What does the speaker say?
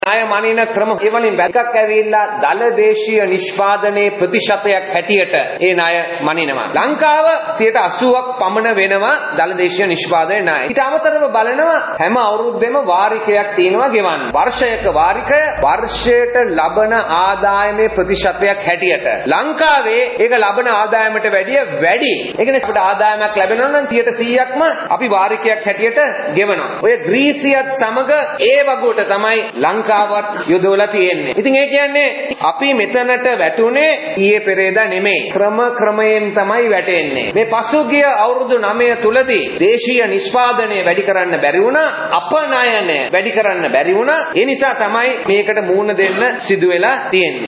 ණය මනින ක්‍රම ඒ වලින් වැදගත් ඇවිල්ලා දල දේශීය නිෂ්පාදනයේ ප්‍රතිශතයක් හැටියට ඒ ණය මනිනවා. ලංකාව 80%ක් පමණ වෙනවා දල දේශීය නිෂ්පාදනයේ ණය. ඊට අමතරව බලනවා හැම අවුරුද්දෙම වාරිකයක් තියෙනවා ගෙවන්න. වර්ෂයක වාරිකය වර්ෂයට ලබන ආදායමේ ප්‍රතිශතයක් හැටියට. ලංකාවේ ඒක ලබන ආදායමට වැඩිය වැඩි. ඒ කියන්නේ අපිට ආදායමක් ලැබෙනවා නම් 100%ක්ම අපි වාරිකයක් හැටියට ගෙවනවා. ඔය ග්‍රීසියත් සමග ඒ වගුවට තමයි ලංකාවත් යොදවලා තියෙන්නේ. ඉතින් ඒ කියන්නේ අපි මෙතනට වැටුනේ ඊයේ පෙරේදා නෙමෙයි. ක්‍රමයෙන් තමයි වැටෙන්නේ. මේ පසුගිය අවුරුදු 9 තුලදී දේශීය නිෂ්පාදනය වැඩි කරන්න බැරි වුණා, අපනයනය වැඩි කරන්න බැරි වුණා. ඒ නිසා තමයි මේකට මූණ දෙන්න සිදු වෙලා තියෙන්නේ.